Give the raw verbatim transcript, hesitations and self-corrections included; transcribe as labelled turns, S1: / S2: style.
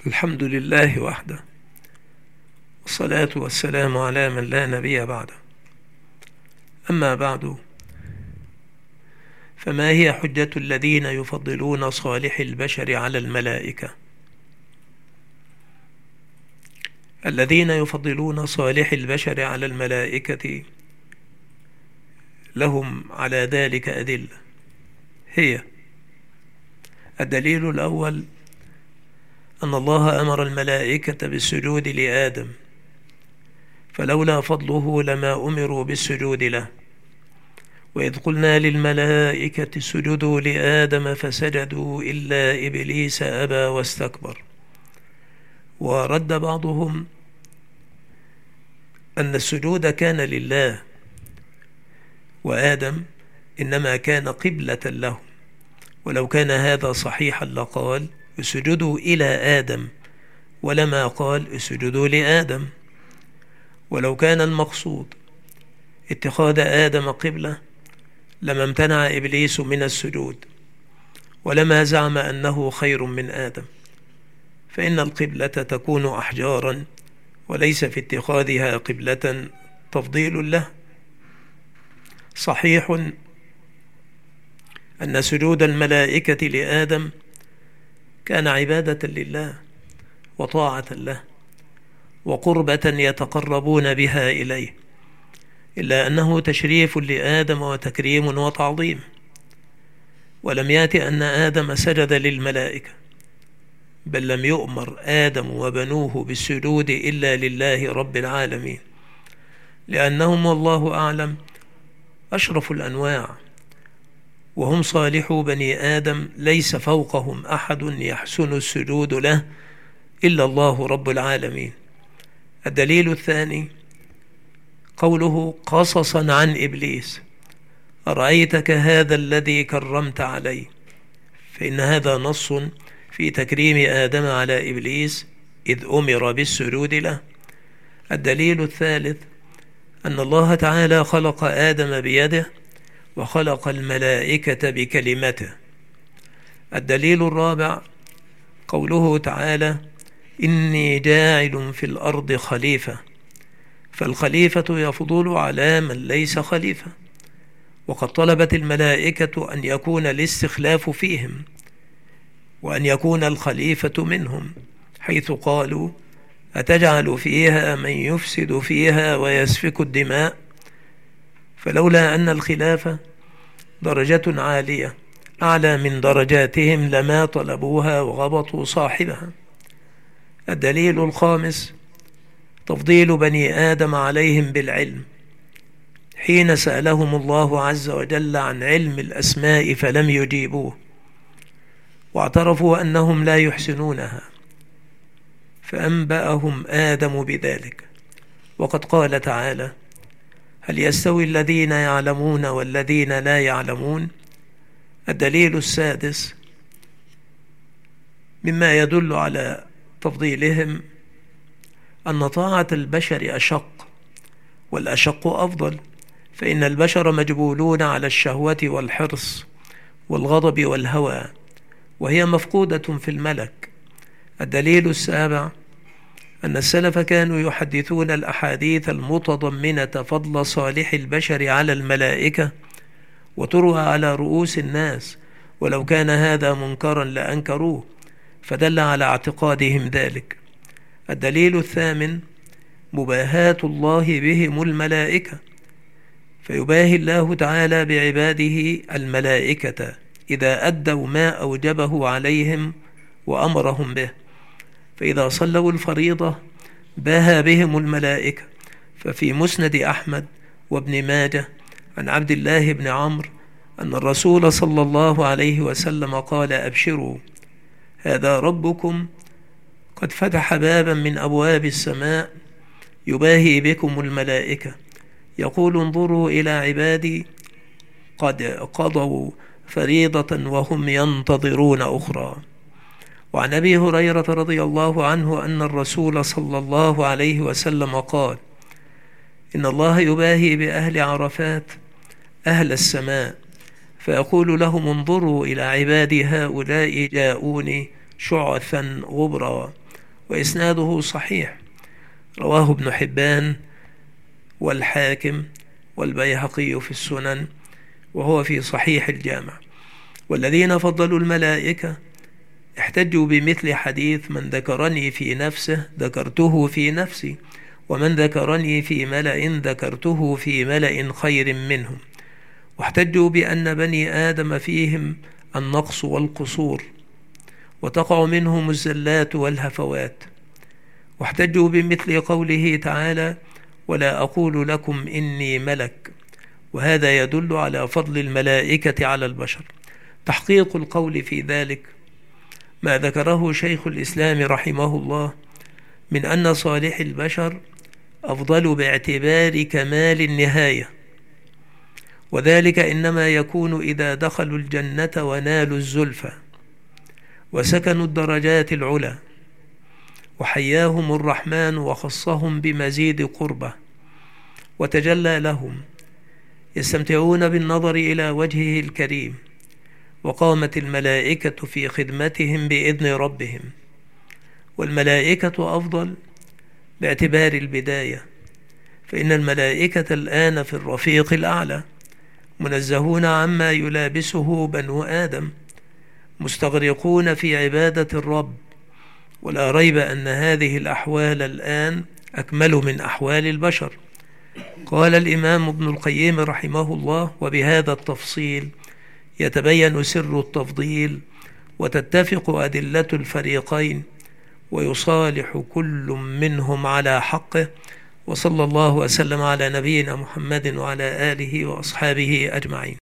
S1: الحمد لله وحده، والصلاة والسلام على من لا نبي بعده. أما بعد، فما هي حجة الذين يفضلون صالح البشر على الملائكة؟ الذين يفضلون صالح البشر على الملائكة لهم على ذلك أدلة. هي: الدليل الأول أن الله أمر الملائكة بالسجود لآدم، فلولا فضله لما أمروا بالسجود له. وإذ قلنا للملائكة اسجدوا لآدم فسجدوا إلا إبليس أبى واستكبر. ورد بعضهم أن السجود كان لله، وآدم إنما كان قبلة له، ولو كان هذا صحيحا لقال اسجدوا إلى آدم، ولما قال اسجدوا لآدم. ولو كان المقصود اتخاذ آدم قبلة لما امتنع إبليس من السجود، ولما زعم أنه خير من آدم، فإن القبلة تكون أحجارا، وليس في اتخاذها قبلة تفضيل له. صحيح أن سجود الملائكة لآدم كان عبادة لله وطاعة له وقربة يتقربون بها إليه، إلا أنه تشريف لآدم وتكريم وتعظيم. ولم يأت أن آدم سجد للملائكة، بل لم يؤمر آدم وبنوه بالسجود إلا لله رب العالمين، لأنهم والله أعلم أشرف الأنواع، وهم صالحو بني آدم، ليس فوقهم أحد يحسن السجود له إلا الله رب العالمين. الدليل الثاني قوله قصصا عن إبليس: أرأيتك هذا الذي كرمت عليه، فإن هذا نص في تكريم آدم على إبليس إذ أمر بالسجود له. الدليل الثالث أن الله تعالى خلق آدم بيده، وخلق الملائكة بكلمته. الدليل الرابع قوله تعالى: إني جاعل في الأرض خليفة، فالخليفة يفضل على من ليس خليفة، وقد طلبت الملائكة أن يكون الاستخلاف فيهم، وأن يكون الخليفة منهم، حيث قالوا: أتجعل فيها من يفسد فيها ويسفك الدماء. فلولا أن الخلافة درجة عالية أعلى من درجاتهم لما طلبوها وغبطوا صاحبها. الدليل الخامس تفضيل بني آدم عليهم بالعلم، حين سألهم الله عز وجل عن علم الأسماء فلم يجيبوه، واعترفوا أنهم لا يحسنونها، فأنبأهم آدم بذلك. وقد قال تعالى: هل يستوي الذين يعلمون والذين لا يعلمون؟ الدليل السادس مما يدل على تفضيلهم أن طاعة البشر أشق، والأشق أفضل، فإن البشر مجبولون على الشهوة والحرص والغضب والهوى، وهي مفقودة في الملك. الدليل السابع أن السلف كانوا يحدثون الأحاديث المتضمنة فضل صالح البشر على الملائكة، وتروى على رؤوس الناس، ولو كان هذا منكرا لأنكروه، فدل على اعتقادهم ذلك. الدليل الثامن مباهاة الله بهم الملائكة، فيباهي الله تعالى بعباده الملائكة إذا أدوا ما أوجبه عليهم وأمرهم به، فإذا صلوا الفريضة باهى بهم الملائكة. ففي مسند أحمد وابن ماجه عن عبد الله بن عمرو أن الرسول صلى الله عليه وسلم قال: أبشروا، هذا ربكم قد فتح بابا من أبواب السماء يباهي بكم الملائكة، يقول: انظروا إلى عبادي قد قضوا فريضة وهم ينتظرون أخرى. وعن أبي هريرة رضي الله عنه أن الرسول صلى الله عليه وسلم قال: إن الله يباهي بأهل عرفات أهل السماء، فيقول لهم: انظروا إلى عبادي هؤلاء جاءوني شعثا غبرا، وإسناده صحيح، رواه ابن حبان والحاكم والبيهقي في السنن، وهو في صحيح الجامع. والذين فضلوا الملائكة احتجوا بمثل حديث: من ذكرني في نفسه ذكرته في نفسي، ومن ذكرني في ملأ ذكرته في ملأ خير منهم. واحتجوا بأن بني آدم فيهم النقص والقصور، وتقع منهم الزلات والهفوات. واحتجوا بمثل قوله تعالى: ولا أقول لكم إني ملك، وهذا يدل على فضل الملائكة على البشر. تحقيق القول في ذلك ما ذكره شيخ الإسلام رحمه الله من أن صالح البشر أفضل باعتبار كمال النهاية، وذلك إنما يكون إذا دخلوا الجنة ونالوا الزلفى وسكنوا الدرجات العلى، وحياهم الرحمن وخصهم بمزيد قربة وتجلى لهم، يستمتعون بالنظر إلى وجهه الكريم، وقامت الملائكة في خدمتهم بإذن ربهم. والملائكة أفضل باعتبار البداية، فإن الملائكة الآن في الرفيق الأعلى، منزهون عما يلابسه بنو آدم، مستغرقون في عبادة الرب. ولا ريب أن هذه الأحوال الآن أكمل من أحوال البشر. قال الإمام ابن القيم رحمه الله: وبهذا التفصيل يتبين سر التفضيل، وتتفق أدلة الفريقين، ويصالح كل منهم على حقه. وصلى الله وسلم على نبينا محمد وعلى آله وأصحابه أجمعين.